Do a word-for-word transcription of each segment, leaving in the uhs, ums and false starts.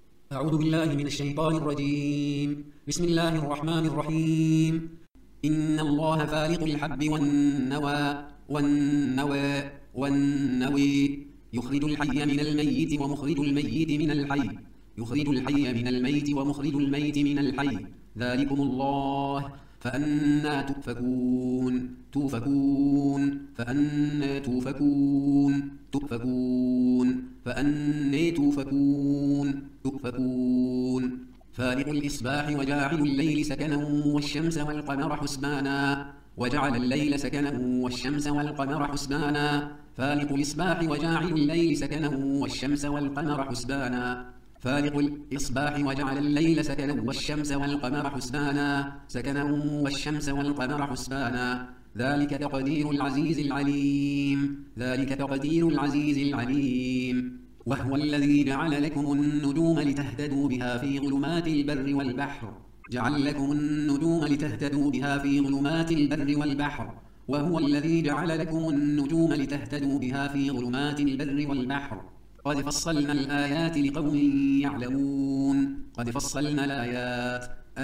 أعوذ بالله من الشيطان الرجيم. بسم الله الرحمن الرحيم. إن الله فالق الحب والنوى والنوى والنوي يخرج الحي من الميت ومخرج الميت من الحي يخرج الحي من الميت ومخرج الميت من الحي ذلكم الله فأنى تؤفكون توفكون فأنى توفكون تؤفكون فأنى توفكون تؤفكون فالق الإصباح وجاعل الليل سكنا والشمس والقمر حسبانا وجعل الليل سكنا والشمس والقمر حسبانا فالق الإصباح وجاعل الليل سكنا والشمس والقمر حسبانا فالق الإصباح وجعل الليل سكنا والشمس والقمر حسبانا سكنا والشمس والقمر حسبانا ذلك تقدير العزيز العليم ذلك تقدير العزيز العليم وهو الذي جعل لكم النجوم لتهتدوا بها في ظلمات البر والبحر جعل لكم النجوم لتهتدوا بها في ظلمات البر والبحر وهو الذي جعل لكم النجوم لتهتدوا بها في ظلمات البر والبحر قد فصلنا الآيات لقوم يعلمون قد فصلنا الآيات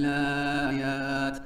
الآيات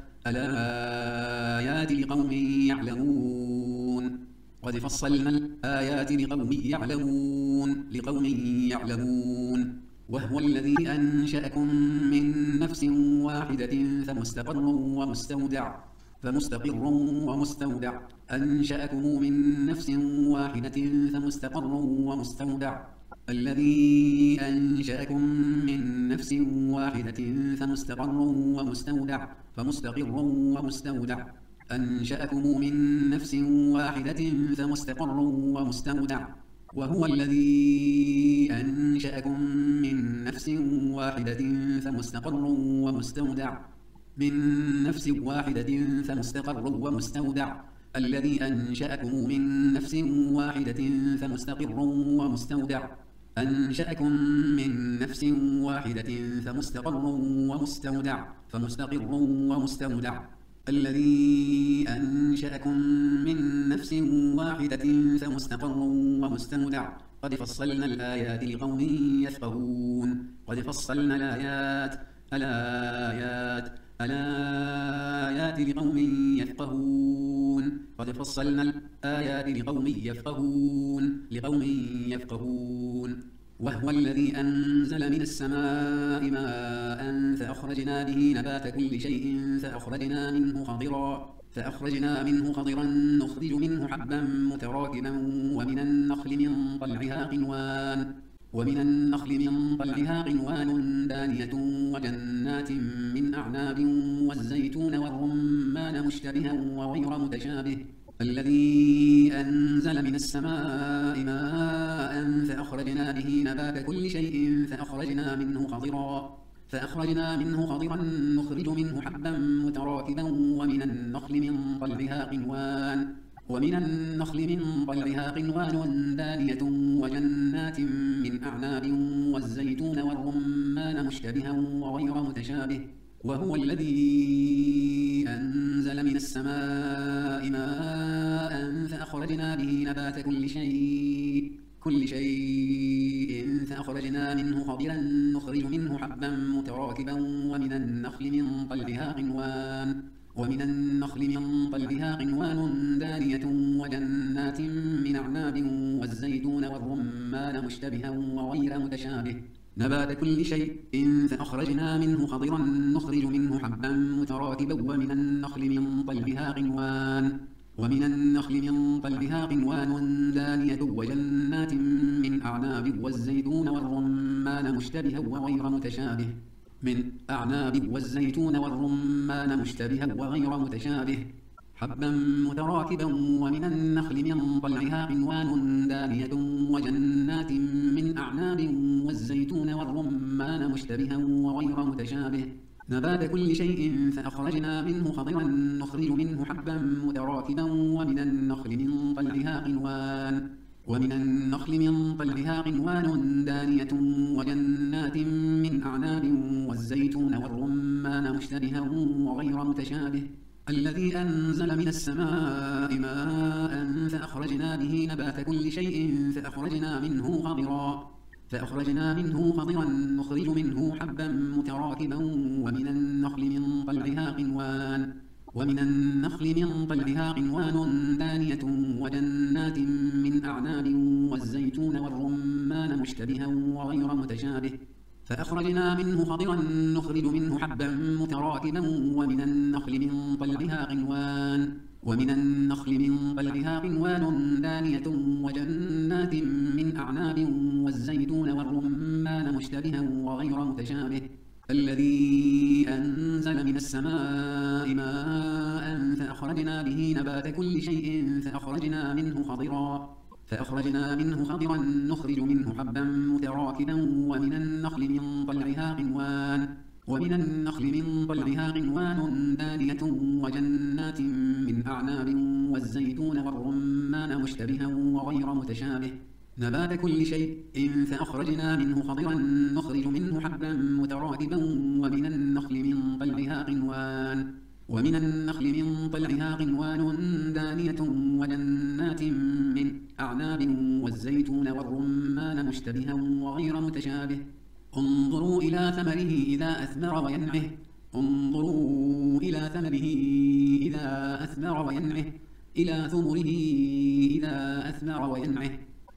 الآيات لقوم يعلمون قد فصلنا الآيات لقوم يعلمون لقوم يعلمون وهو الذي أنشأكم من نفس واحدة فمستقر ومستودع فمستقر ومستودع أنشأكم من نفس واحدة فمستقر ومستودع الذي أنشأكم من نفس واحدة فمستقر ومستودع فمستقر ومستودع أنشأكم من نفس واحدة فمستقر ومستودع وهو الذي أنشأكم من نفس واحدة فمستقر ومستودع من نفس واحدة فمستقر ومستودع الذي أنشأكم من نفس واحدة فمستقر ومستودع أنشأكم من نفس واحدة فمستقر ومستودع فمستقر ومستودع الذي أنشأكم من نفس واحدة فمستقر ومستودع قد فصلنا الآيات لقوم يفقهون قد فصلنا الآيات الآيات الآيات لقوم يفقهون قد فصلنا الآيات لقوم يفقهون لقوم يفقهون وهو الذي أنزل من السماء ماء فأخرجنا به نبات كل شيء فأخرجنا منه خضرا فأخرجنا منه خضرا نخرج منه حبا متراكبا ومن النخل من طلعها قنوان ومن النخل من طلعها قنوان دانية وجنات من أعناب والزيتون والرمان مشتبها وغير متشابه الذي أنزل من السماء ماء فأخرجنا به نبات كل شيء فأخرجنا منه خضرا فأخرجنا منه خضرا نخرج منه حبا متراكبا ومن النخل من طلعها قنوان ومن النخل من طلعها قنوان دانية وجنات من أعناب والزيتون والرمان مشتبها وغير متشابه وهو الذي أنزل من السماء ماء فأخرجنا به نبات كل شيء كل شيء فأخرجنا منه خضرا نخرج منه حبا متراكبا ومن النخل من طلعها قنوان ومن النخل من طلعها قنوان دانية وجنات من أعناب والزيتون والرمان مشتبها وغير متشابه نبات كل شيء فأخرجنا منه خضرا نخرج منه حبا متراكبا ومن النخل من طلعها قنوان ومن النخل من طلعها قنوان دانية وجنات من أعناب والزيتون والرمان مشتبها وغير متشابه من أعناب والزيتون والرمان مشتبها وغير متشابه حبا متراكبا ومن النخل من طلعها قنوان دانية وجنات من أعناب والزيتون والرمان مشتبها وغير متشابه نبات كل شيء فأخرجنا منه خضرا نخرج منه حبا متراكبا ومن النخل من طلعها قنوان ومن النخل من طلعها قنوان دانية وجنات من أعناب والزيتون والرمان مشتبها وغير متشابه الذي أنزل من السماء ماء فأخرجنا به نبات كل شيء فأخرجنا منه خضرا فأخرجنا منه خضرا نخرج منه حبا متراكبا ومن النخل من طلعها قنوان ومن النخل من طلعها قنوان دانية وجنات من أعناب والزيتون والرمان مشتبها وغير متشابه فأخرجنا منه خضرا نخرج منه حبا متراكبا ومن النخل من طلعها قنوان ومن النخل من طلعها قنوان دانية وجنات من أعناب والزيتون والرمان مشتبها وغير متشابه الذي أنزل من السماء ماء فأخرجنا به نبات كل شيء فأخرجنا منه خضرا فأخرجنا منه خضرا نخرج منه حبا متراكبا ومن النخل من طلعها قنوان ومن النخل من طلعها قنوان دانية وجنات من أعناب والزيتون والرمان مشتبها وغير متشابه نبات كل شيء فأخرجنا منه خضرا نخرج منه حبا متراكبا ومن النخل من طلعها قنوان ومن النخل من طلعها قنوان دانية وجنات من أعناب والزيتون والرمان مشتبها وغير متشابه انظروا إلى ثمره إذا أثمر وينعه انظروا إلى ثمره إذا أثمر وينعه إلى ثمره إذا أثمر وينعه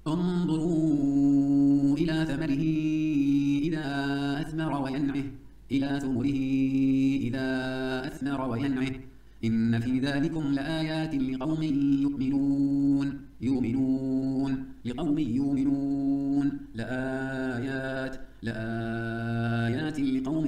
انظروا إلى ثمره إذا أثمر وينعه إلى ثمره إذا أثمر وينعه إن في ذلكم لآيات لقوم يؤمنون يؤمنون لقوم يؤمنون لآيات لآيات لقوم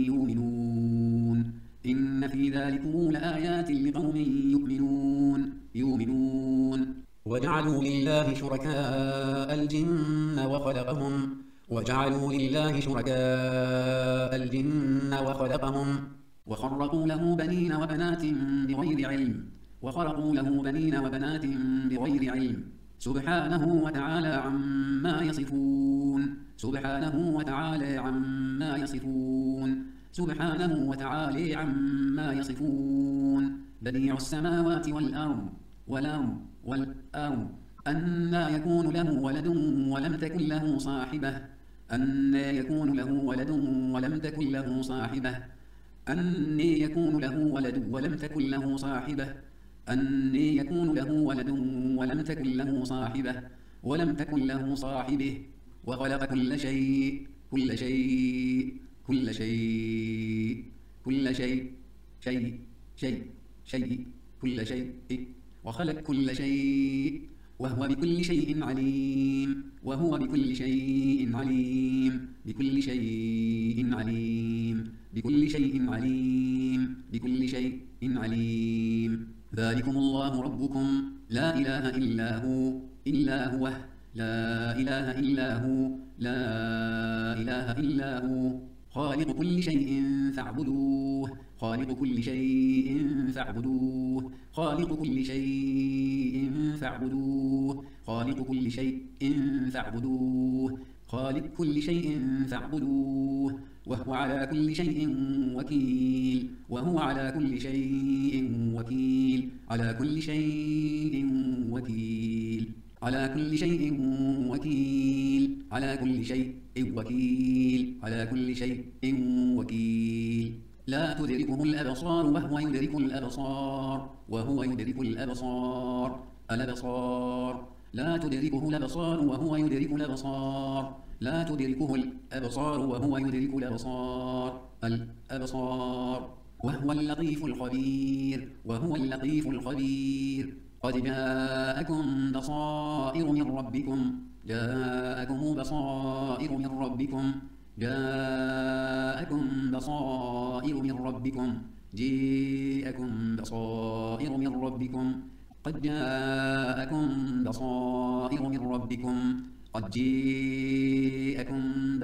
يؤمنون إن في ذلكم لآيات لقوم يؤمنون يؤمنون وجعلوا لله شركاء الجن وخلقهم وجعلوا لله شركاء الجن وخلقهم وخرقوا له بنين وبنات بغير علم وخرقوا له بنين وبنات بغير علم سبحانه وتعالى عما يصفون سبحانه وتعالى عما يصفون سبحانه وتعالى عما يصفون بديع السماوات والأرض والأرض والأرض أنى يكون له ولد ولم تكن له صاحبة أنى يكون له ولد ولم تكن له صاحبة أنى يكون له ولد ولم تكن له صاحبة أنى يكون له ولد ولم تكن له صاحبة ولم تكن له صاحبه وخلق كل شيء كل شيء كل شيء كل شيء شيء شيء شيء كل شيء وخلق كل شيء وهو بكل شيء عليم وهو بكل شيء عليم بكل شيء عليم بكل شيء عليم بكل شيء عليم ذلكم الله ربكم لا إله إلا هو إلا هو لا إله إلا هو لا إله إلا هو خالق كل شيء فاعبدوه خالق كل شيء فاعبدوه خالق كل شيء فاعبدوه خالق كل شيء فاعبدوه خالق كل شيء فاعبدوه وهو على كل شيء وكيل وهو على كل شيء وكيل على كل شيء وكيل على كل شيء وكيل على كل شيء وكيل على كل شيء وكيل لا تدركه الأبصار وهو يدرك الأبصار وهو يدرك الأبصار الأبصار لا تدركه الأبصار وهو يدرك الأبصار لا تدركه الأبصار وهو يدرك الأبصار الأبصار وهو اللطيف الخبير وهو اللطيف الخبير قد جاءكم بصائر من ربكم جاءكم بصائر من ربكم جاءكم بصائر من ربكم جاءكم بصائر من ربكم قد جاءكم بصائر من ربكم قد جاءكم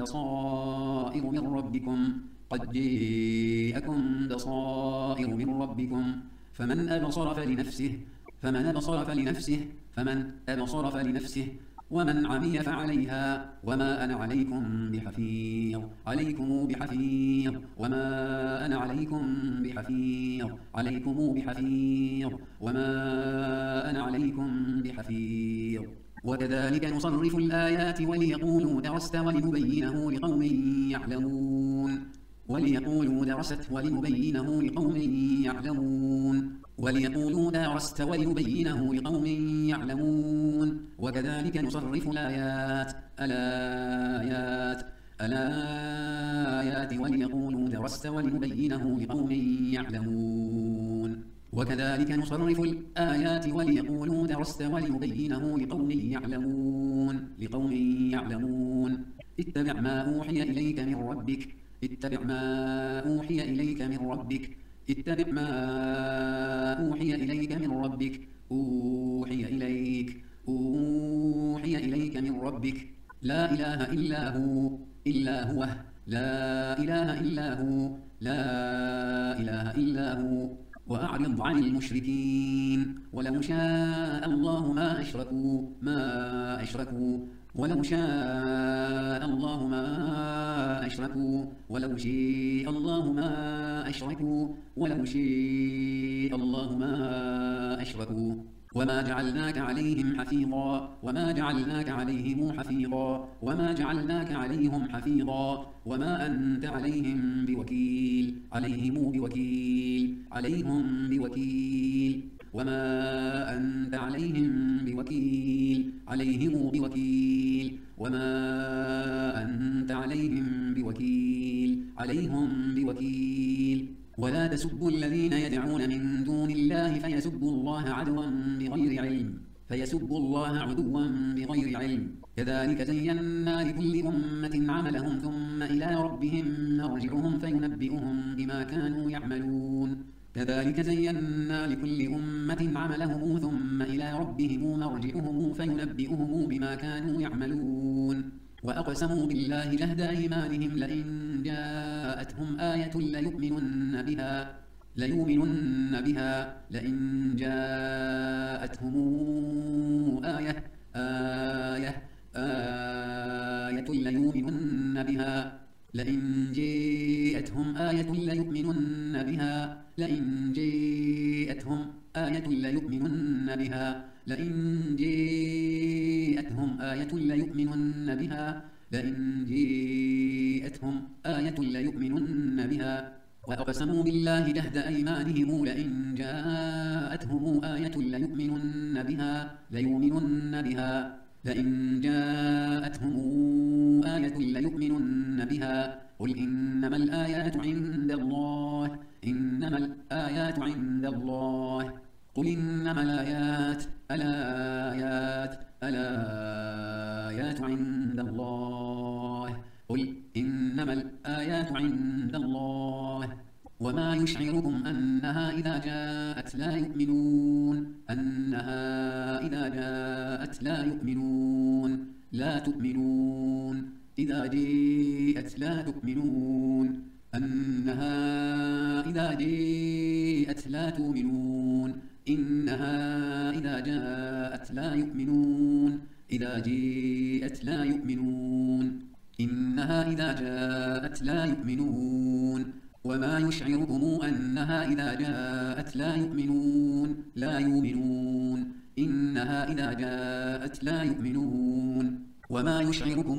بصائر من ربكم قد جاءكم بصائر من ربكم فمن أبصر فلنفسه فمن أبصر فلنفسه فمن أبصر فلنفسه ومن عمي فعليها وما أنا عليكم بحفيظ عليكم بحفيظ وما أنا عليكم بحفيظ عليكم بحفيظ وما أنا عليكم بحفيظ وكذلك نصرف الآيات وليقولوا درست ولنبينه لقوم يعلمون وليقولوا درست ولنبينه لقوم يعلمون وليقولوا درست ولنبينه لقوم يعلمون وكذلك نصرف الآيات الآيات الآيات وليقولوا درست ولنبينه لقوم يعلمون وكذلك نصرف الآيات وليقولوا درست ولنبينه لقوم يعلمون لقوم يعلمون اتبع ما أوحي إليك من ربك اتبع ما أوحي إليك من ربك اتبع ما أوحي إليك من ربك أوحي إليك أوحي إليك من ربك لا إله إلا هو إلا هو لا إله إلا هو لا إله إلا هو وأعرض عن المشركين ولو شاء الله ما أشركوا ما أشركوا ولو شاء الله ما أشركوا ولو شاء الله ما أشركوا ولو شاء الله ما أشركوا وما جعلناك عليهم حفيظا وما جعلناك عليهم حفيظا وما جعلناك عليهم حفيظا وما أنت عليهم بوكيل عليهم بوكيل عليهم بوكيل وما أنت عليهم بوكيل عليهم بوكيل وما أنت عليهم بوكيل عليهم بوكيل ولا تسبوا الذين يدعون من دون الله فيسبوا الله عدوا بغير علم فيسبوا الله عدوا بغير علم كذلك زينا لكل أمة عملهم ثم إلى ربهم مرجعهم فينبئهم بما كانوا يعملون كذلك زينا لكل أمة عملهم ثم إلى ربهم مرجعهم فينبئهم بما كانوا يعملون وأقسموا بالله جهد أيمانهم لئن جاءتهم آية ليؤمنن بها ليؤمنن بها لئن جاءتهم آية آية آية ليؤمنن بها لئن جاءتهم آية ليؤمنن بها لئن جاءتهم آية ليؤمنن بها لئن جاءتهم آية ليؤمنن بها لئن جاءتهم آية ليؤمنن بها وأقسموا بالله جهد أيمانهم لئن جاءتهم آية ليؤمنن بها ليؤمنن بها لئن جاءتهم آية ليؤمنن بها قل إنما الآيات عند الله إنما الآيات عند الله قل إنما الآيات الآيات الآيات عند الله قل إنما الآيات عند الله وما يشعركم أنها إذا جاءت لا يؤمنون أنها إذا جاءت لا يؤمنون لا تؤمنون إذا جاءت لا تؤمنون أنها إذا جاءت لا تؤمنون إنها إذا جاءت لا يؤمنون إذا جاءت لا يؤمنون إنها إذا جاءت لا يؤمنون وما يشعركم أنها إذا جاءت لا يؤمنون لا يؤمنون إنها إذا جاءت لا يؤمنون وما يشعركم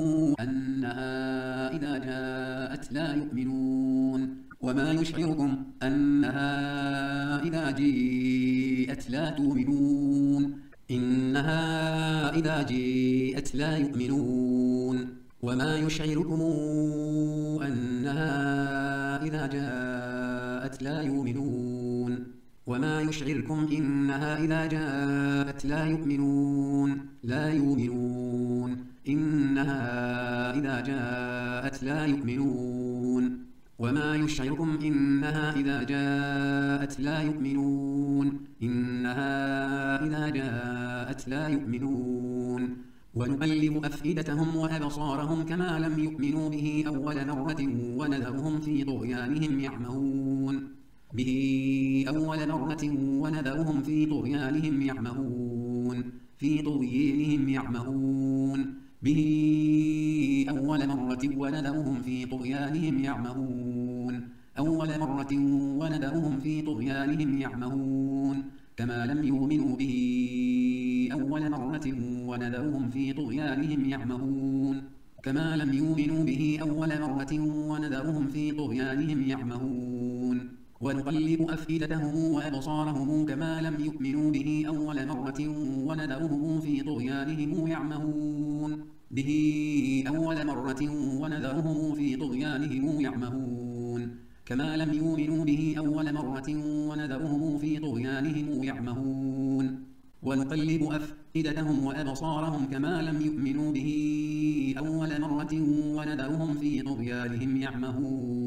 أنها إذا جاءت لا يؤمنون وما يشعركم أنها إذا جاءت لا تؤمنون إنها إذا جاءت لا يؤمنون وما يشعركم أنها إذا جاءت لا يؤمنون وما يشعركم إنها إذا جاءت لا يؤمنون لا يؤمنون إنها إذا جاءت لا يؤمنون وما يشعركم إنها إذا جاءت لا يؤمنون إنها إذا جاءت لا يؤمنون ونقلب أفئدتهم وأبصارهم كما لم يؤمنوا به أول مرة ونذرهم في طغيانهم يعمهون به أول مرة ونذرهم في طغيانهم يعمهون في طغيانهم يعمهون به أول مرة ونذرهم في طغيانهم يعمهون أول مرة ونذرهم في طغيانهم يعمهون كما لم يؤمنوا به أول مرة ونذرهم في طغيانهم يعمهون كما لم يؤمنوا به أول مرة ونذرهم في طغيانهم يعمهون ونقلب أفئدتهم وأبصارهم كما لم يؤمنوا به أول مرة ونذرهم في طغيانهم يعمهون به أول مرة ونذرهم في طغيانهم يعمهون كما لم يؤمنوا به أول مرة ونذرهم في طغيانهم يعمهون ونقلب أفئدتهم وأبصارهم كما لم يؤمنوا به أول مرة ونذرهم في طغيانهم يعمهون